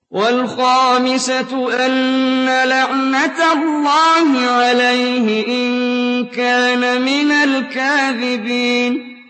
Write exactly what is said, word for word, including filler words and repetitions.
وَالْخَامِسَةُ أَنَّ لَعْنَتَ اللَّهِ عَلَيْهِ إِن كَانَ مِنَ الْكَاذِبِينَ